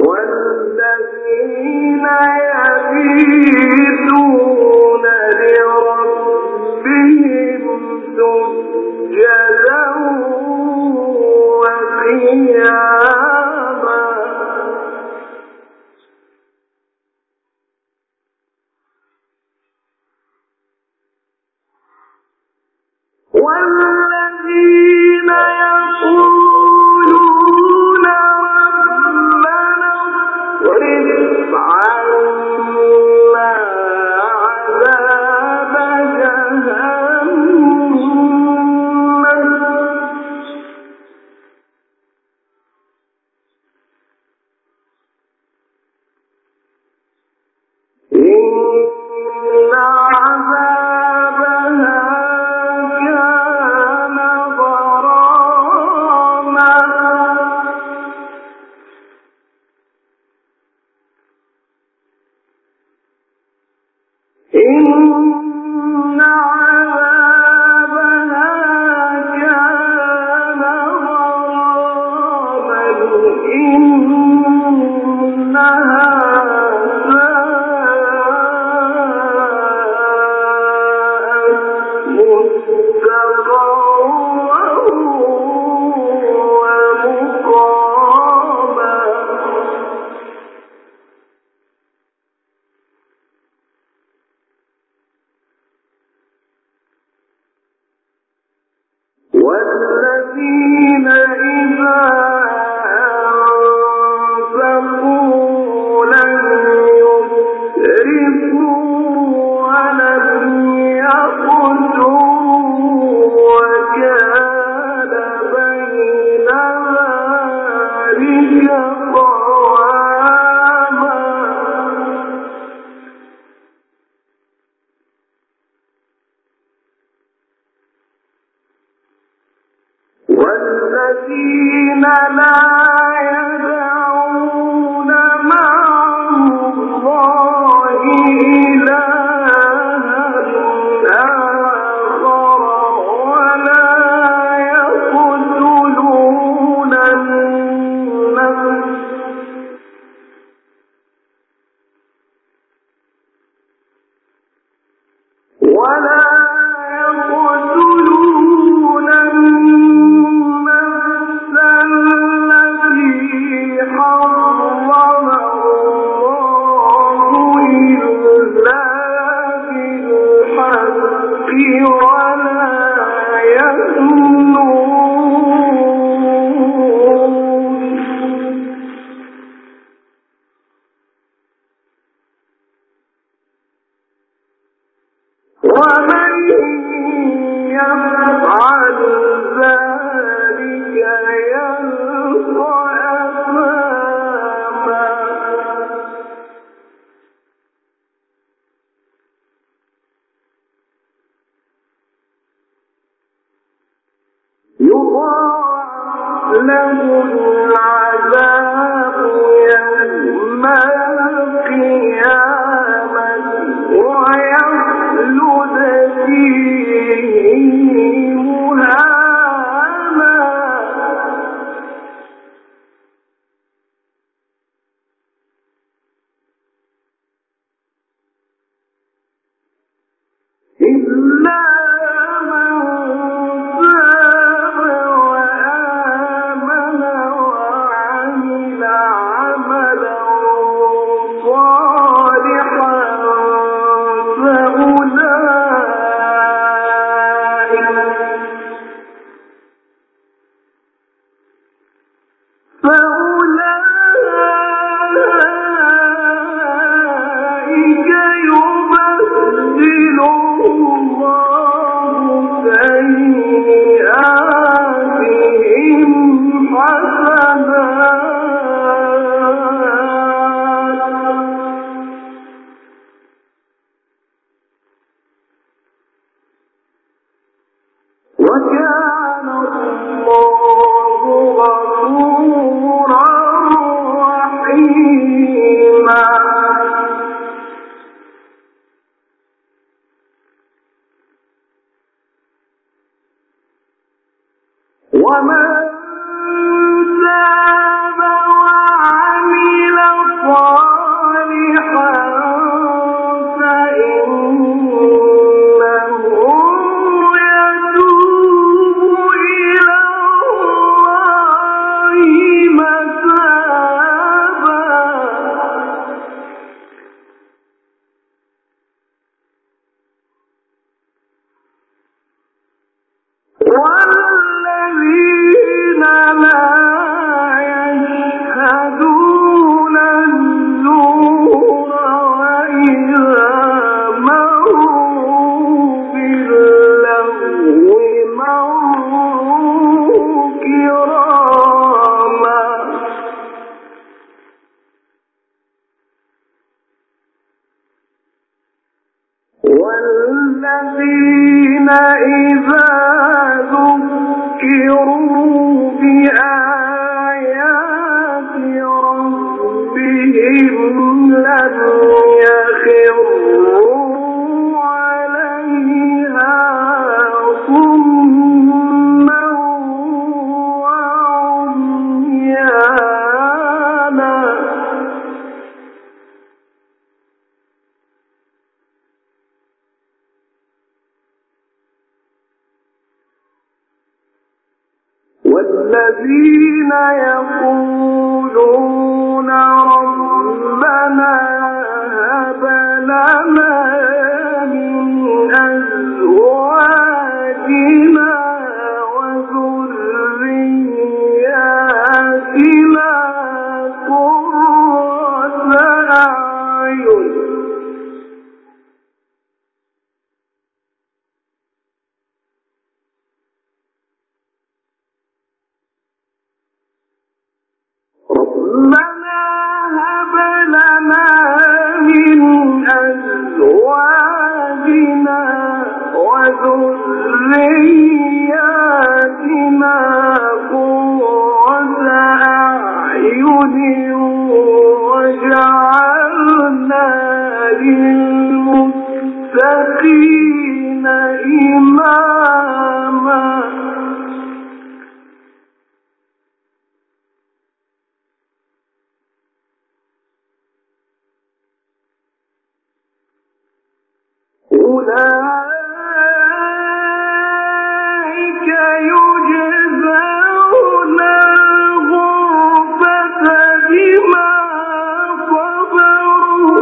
والذين يبيتون لربهم سجدا وقياما والذين يقولون ربنا اصرف عنا عذاب جهنم إن عذابها كان غراما إن عذابها كان غراما إنها ساءت مستقرا ومقاما والذين إذا أنفقوا لم يسرفوا ولم يقتروا وكان بين ذلك قواما والذين لا يدعون مع الله إلها آخر ولا يقتلون النفس التي حرم الله إلا بالحق ولا يزنون ومن يفعل ذلك يلقى أثاما يضاعف له العذاب يوم القيامة ويخلد فيه مهانا إلا من تاب وآمن وعمل عملا صالحا فأولئك يبدل الله والذين إذا ذكروا بآيات ربهم لم يخروا عليها صما وعميانا والذين يقولون ربنا هب لنا من أزواجنا وذرياتنا قرة أعين ربنا هب لنا من أزواجنا وذرياتنا قرة أعين وجعلنا للمتقين إماما أولئك يجزون الغرفة بما صبروا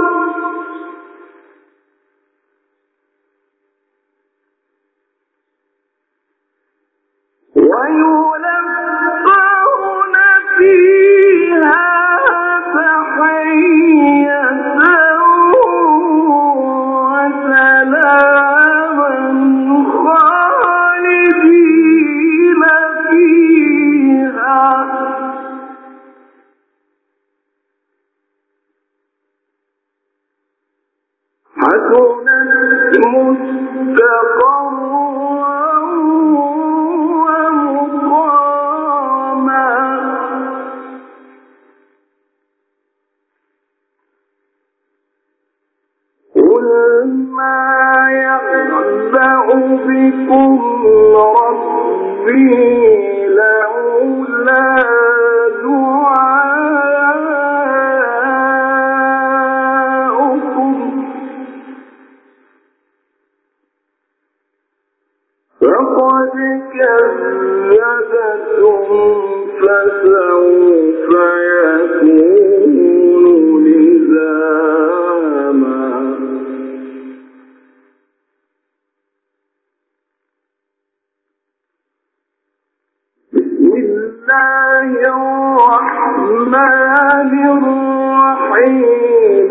ويلقون فيها تحية خالدين فيها حسنت مستقرا ومقاما قل ما يعبأ بكم ربي لولا دعاؤكم فقد كذبتم فسوف يكون لزاما بسم الله الرحمن الرحيم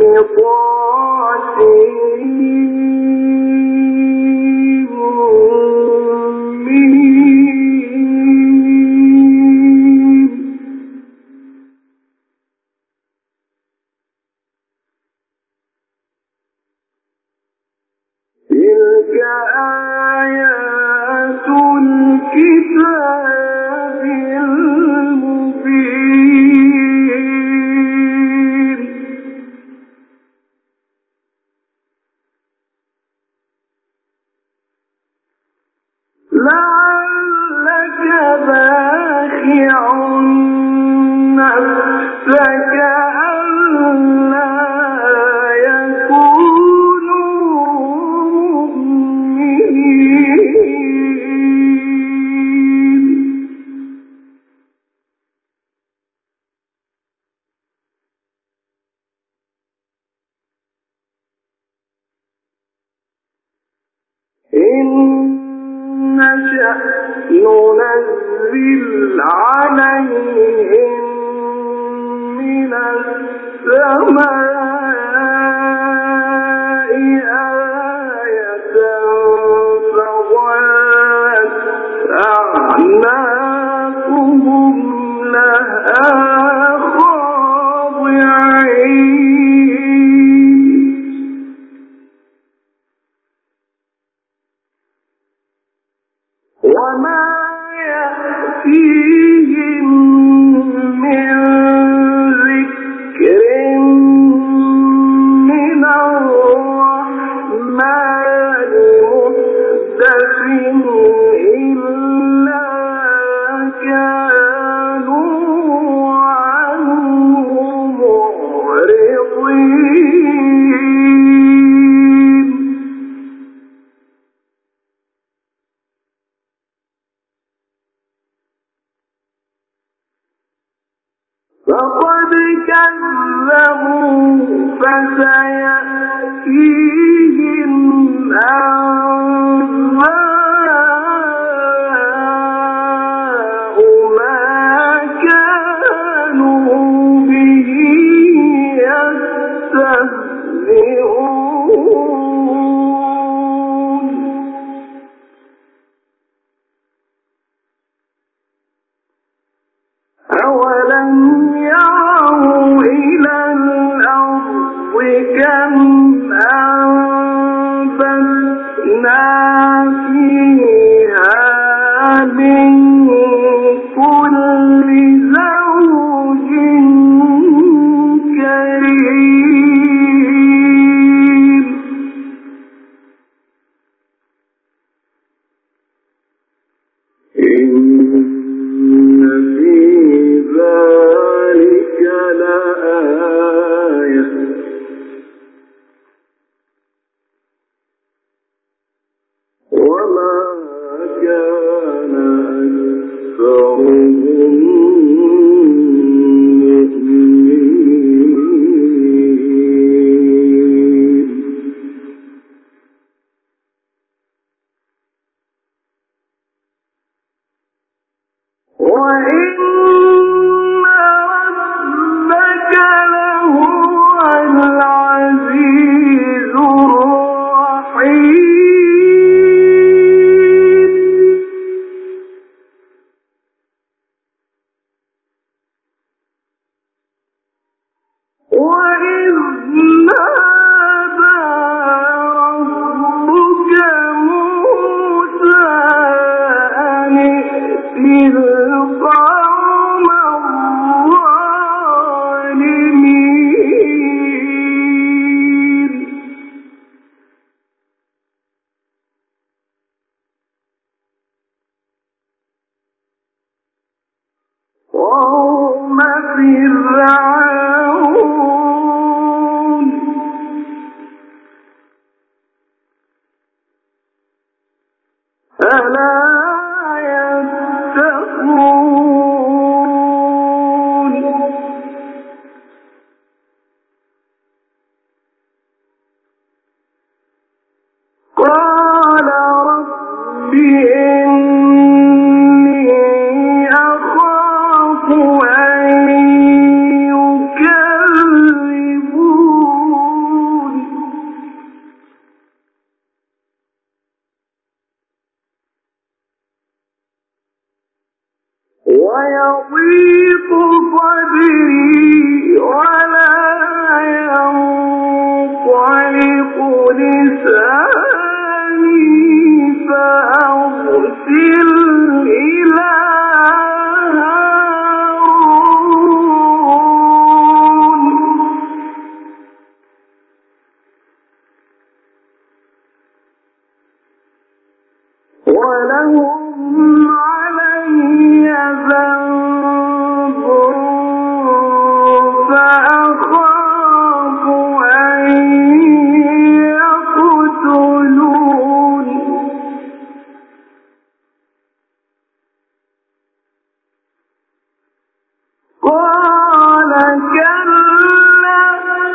تلك آيات الكتاب المبين لعلك باخع نفسك ألا إن نشأ ننزل عليهم من السماء آية فظلت أعناقهم لها خاضعين فسيأتيهم أنباء ما كانوا به يستهزئون أولم يروا إلى الأرض كم أنبتنا فيها من كل زوج كريم إن في ذلك لآية وما كان أكثرهم مؤمنين وإن ربك لهو العزيز الرحيم وإذ نادى ربك موسى أن ائت القوم الظالمين قوم فرعون ألا يتقون قال رب إني أخاف أن يكذبون ويضيق صدري ولا ينطلق لساني فأرسل إلى هارون ولهم علي ذنب فأخاف أن يقتلون قال كلا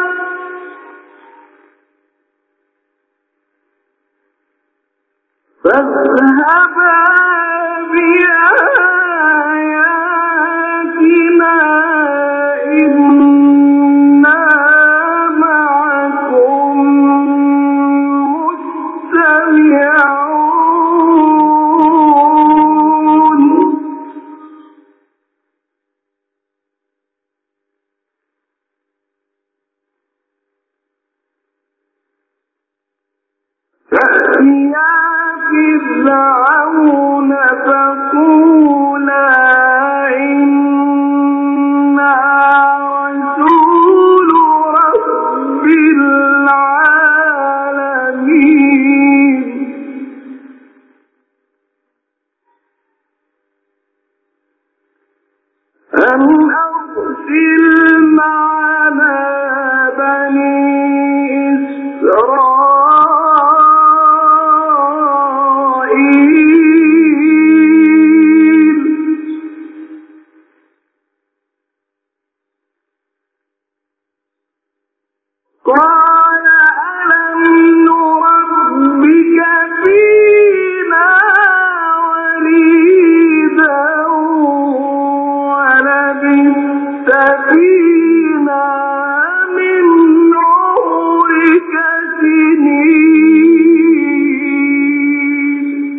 فاذهبا بآياتنا إنا معكم مستمعون فأتيا فرعون فقولا إنا رسول رب العالمين أن أرسل معنا بني إسرائيل قال ألم نربك فينا وليدا ولبثت فينا من عمرك سنين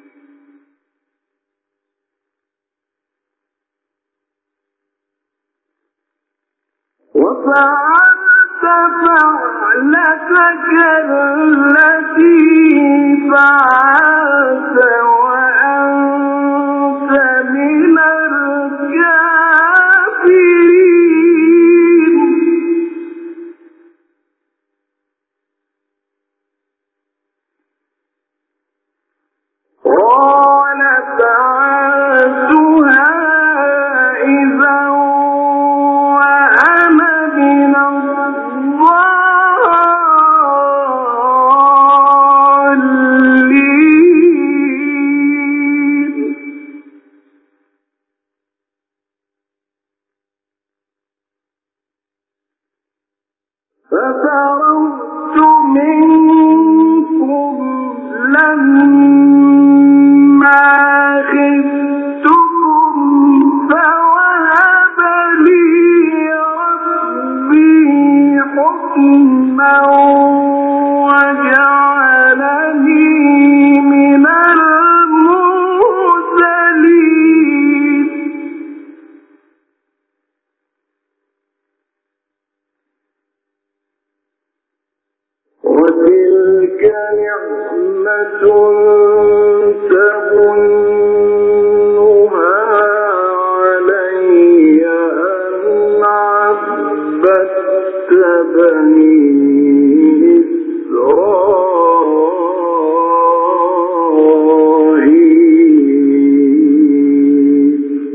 وفعلت فعلتك التي فعلت وأنت من الكافرين قال فعلتها إذا وأنا من الضالين ففررت منكم لما خفتكم فوهب لي ربي حكما وجعلني من المرسلين وتلك نعمة تمنها علي أن عبدت بني إسرائيل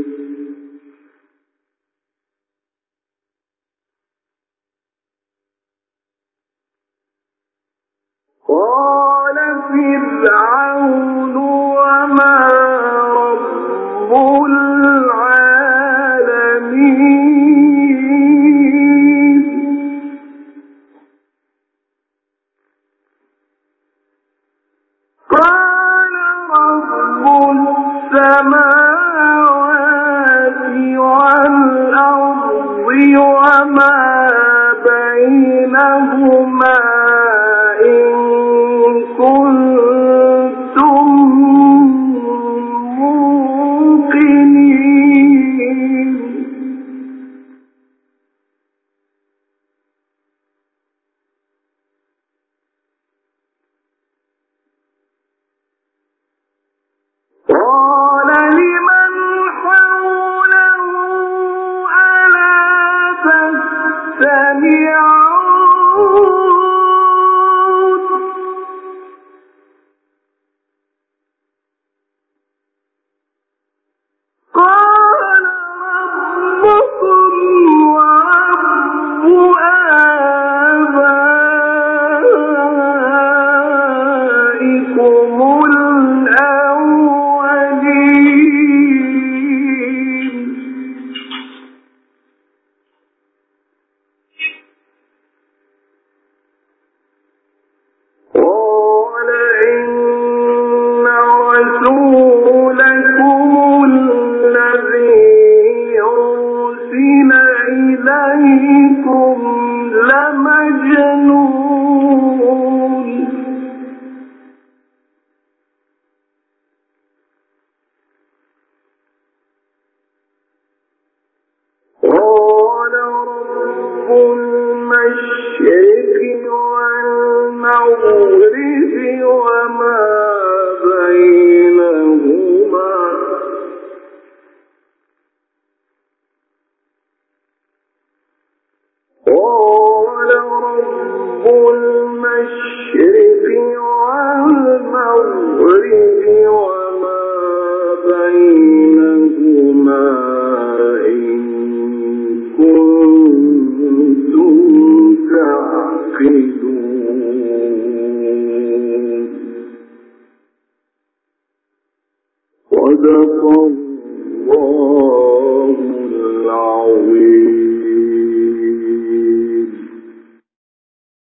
قال فرعون وما رب العالمين قال رب السماوات والأرض وما بينهما إن كنتم موقنين قال لمن حوله ألا تستمعون قال ربكم ورب آبائكم الأولين قال إن رسولكم الذي أرسل إليكم لمجنون قال رب المشرق والمغرب وما بينهما قال رب المشرق والمغرب وما بينهما إن كنتم تعقلون